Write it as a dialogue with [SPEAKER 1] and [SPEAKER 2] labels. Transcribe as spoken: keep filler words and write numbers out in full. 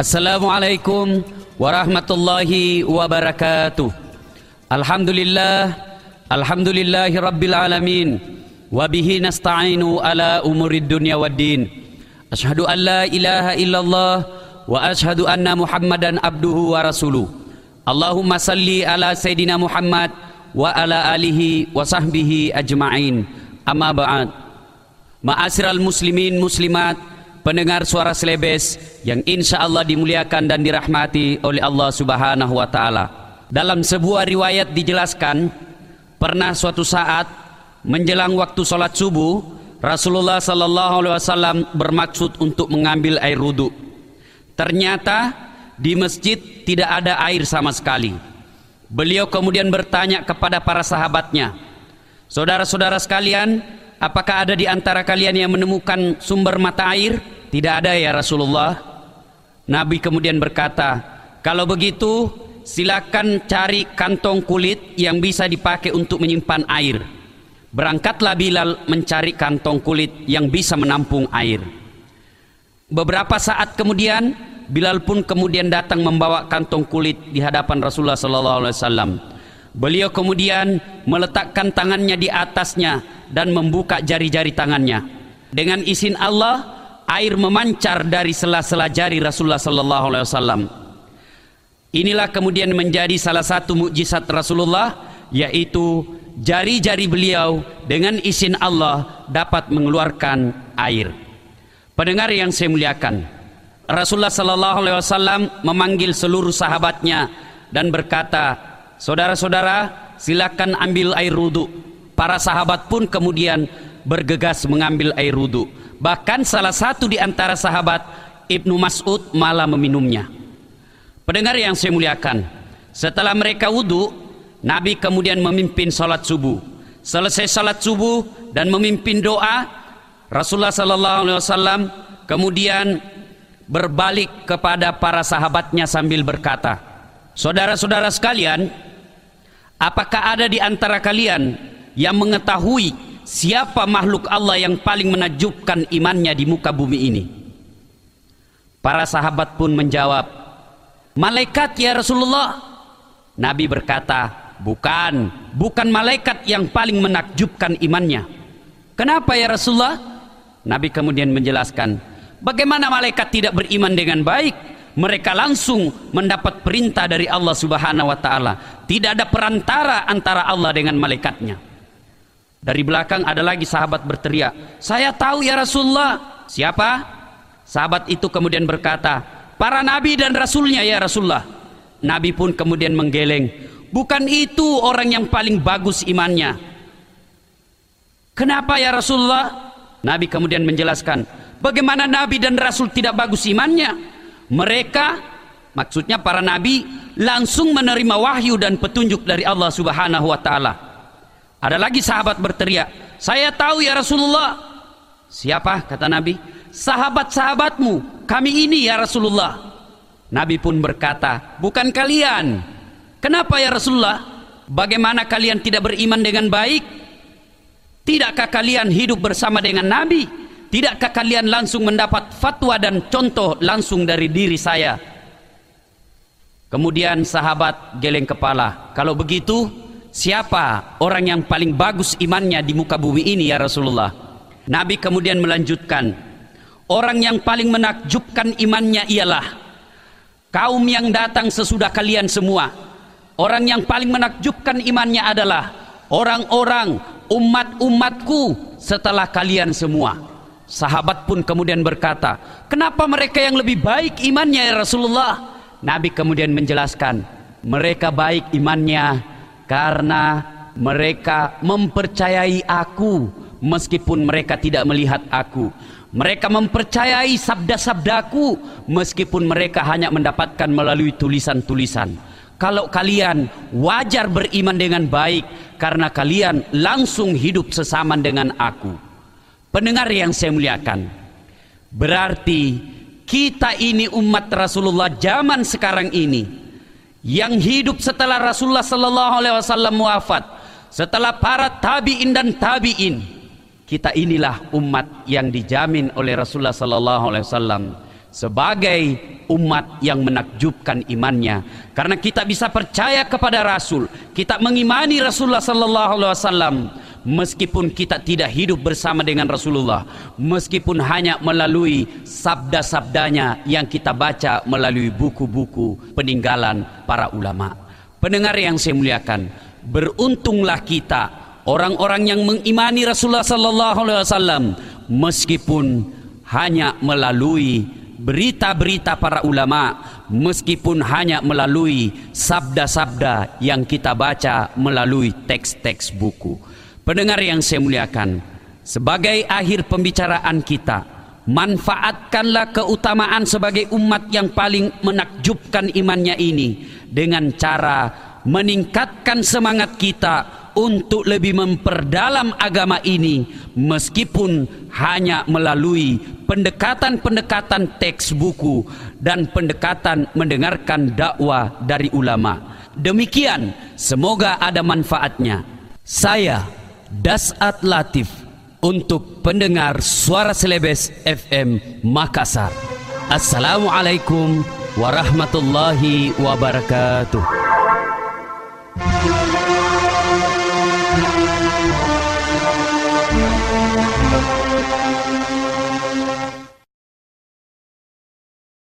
[SPEAKER 1] Assalamualaikum warahmatullahi wabarakatuh. Alhamdulillah, alhamdulillahi rabbil alamin, wabihi nasta'inu ala umurid dunya waddin. Ashhadu an la ilaha illallah wa ashhadu anna muhammadan abduhu wa rasuluh. Allahumma salli ala sayyidina Muhammad wa ala alihi wa sahbihi ajma'in. Amma ba'd. Ma'asyiral muslimin muslimat, pendengar suara Selebes yang insya Allah dimuliakan dan dirahmati oleh Allah subhanahu wa ta'ala. Dalam sebuah riwayat dijelaskan, pernah suatu saat menjelang waktu sholat subuh, Rasulullah sallallahu alaihi wasallam bermaksud untuk mengambil air wudu. Ternyata di masjid tidak ada air sama sekali. Beliau kemudian bertanya kepada para sahabatnya, "Saudara-saudara sekalian, apakah ada di antara kalian yang menemukan sumber mata air?" "Tidak ada ya Rasulullah." Nabi kemudian berkata, "Kalau begitu silakan cari kantong kulit yang bisa dipakai untuk menyimpan air." Berangkatlah Bilal mencari kantong kulit yang bisa menampung air. Beberapa saat kemudian Bilal pun kemudian datang membawa kantong kulit di hadapan Rasulullah sallallahu alaihi wasallam. Beliau kemudian meletakkan tangannya di atasnya dan membuka jari-jari tangannya. Dengan izin Allah, air memancar dari sela-sela jari Rasulullah sallallahu alaihi wasallam. Inilah kemudian menjadi salah satu mukjizat Rasulullah, yaitu jari-jari beliau dengan izin Allah dapat mengeluarkan air. Pendengar yang saya muliakan, Rasulullah sallallahu alaihi wasallam memanggil seluruh sahabatnya dan berkata, "Saudara-saudara, silakan ambil air wudu." Para sahabat pun kemudian bergegas mengambil air wudu. Bahkan salah satu di antara sahabat, Ibnu Mas'ud, malah meminumnya. Pendengar yang saya muliakan, setelah mereka wudu, Nabi kemudian memimpin salat subuh. Selesai salat subuh dan memimpin doa, Rasulullah sallallahu alaihi wasallam kemudian berbalik kepada para sahabatnya sambil berkata, "Saudara-saudara sekalian, apakah ada di antara kalian yang mengetahui siapa makhluk Allah yang paling menakjubkan imannya di muka bumi ini?" Para sahabat pun menjawab, "Malaikat ya Rasulullah." Nabi berkata, "Bukan, bukan malaikat yang paling menakjubkan imannya." "Kenapa ya Rasulullah?" Nabi kemudian menjelaskan, bagaimana malaikat tidak beriman dengan baik? Mereka langsung mendapat perintah dari Allah subhanahu wa ta'ala. Tidak ada perantara antara Allah dengan malaikatnya. Dari belakang ada lagi sahabat berteriak, "Saya tahu ya Rasulullah." "Siapa?" Sahabat itu kemudian berkata, "Para nabi dan rasulnya ya Rasulullah." Nabi pun kemudian menggeleng, "Bukan itu orang yang paling bagus imannya." "Kenapa ya Rasulullah?" Nabi kemudian menjelaskan, bagaimana nabi dan rasul tidak bagus imannya? Mereka, maksudnya para nabi, langsung menerima wahyu dan petunjuk dari Allah subhanahu wa ta'ala. Ada lagi sahabat berteriak, "Saya tahu ya Rasulullah." "Siapa?" kata Nabi. "Sahabat-sahabatmu, kami ini ya Rasulullah." Nabi pun berkata, "Bukan kalian." "Kenapa ya Rasulullah? Bagaimana kalian tidak beriman dengan baik? Tidakkah kalian hidup bersama dengan Nabi? Tidakkah kalian langsung mendapat fatwa dan contoh langsung dari diri saya?" Kemudian sahabat geleng kepala, "Kalau begitu, siapa orang yang paling bagus imannya di muka bumi ini ya Rasulullah?" Nabi kemudian melanjutkan, "Orang yang paling menakjubkan imannya ialah kaum yang datang sesudah kalian semua. Orang yang paling menakjubkan imannya adalah orang-orang umat-umatku setelah kalian semua." Sahabat pun kemudian berkata, "Kenapa mereka yang lebih baik imannya ya Rasulullah?" Nabi kemudian menjelaskan, mereka baik imannya karena mereka mempercayai aku meskipun mereka tidak melihat aku. Mereka mempercayai sabda-sabdaku meskipun mereka hanya mendapatkan melalui tulisan-tulisan. Kalau kalian wajar beriman dengan baik karena kalian langsung hidup sesama dengan aku. Pendengar yang saya muliakan, berarti kita ini umat Rasulullah zaman sekarang ini yang hidup setelah Rasulullah sallallahu alaihi wasallam wafat, setelah para tabi'in dan tabi'in, kita inilah umat yang dijamin oleh Rasulullah sallallahu alaihi wasallam sebagai umat yang menakjubkan imannya, karena kita bisa percaya kepada Rasul, kita mengimani Rasulullah sallallahu alaihi wasallam meskipun kita tidak hidup bersama dengan Rasulullah, meskipun hanya melalui sabda-sabdanya yang kita baca melalui buku-buku peninggalan para ulama. Pendengar yang saya muliakan, beruntunglah kita orang-orang yang mengimani Rasulullah sallallahu alaihi wasallam meskipun hanya melalui berita-berita para ulama, meskipun hanya melalui sabda-sabda yang kita baca melalui teks-teks buku. Pendengar yang saya muliakan, sebagai akhir pembicaraan kita, manfaatkanlah keutamaan sebagai umat yang paling menakjubkan imannya ini dengan cara meningkatkan semangat kita untuk lebih memperdalam agama ini, meskipun hanya melalui pendekatan-pendekatan teks buku dan pendekatan mendengarkan dakwah dari ulama. Demikian, semoga ada manfaatnya. Saya Das'at Latif untuk pendengar Suara Celebes F M Makassar. Assalamualaikum warahmatullahi wabarakatuh.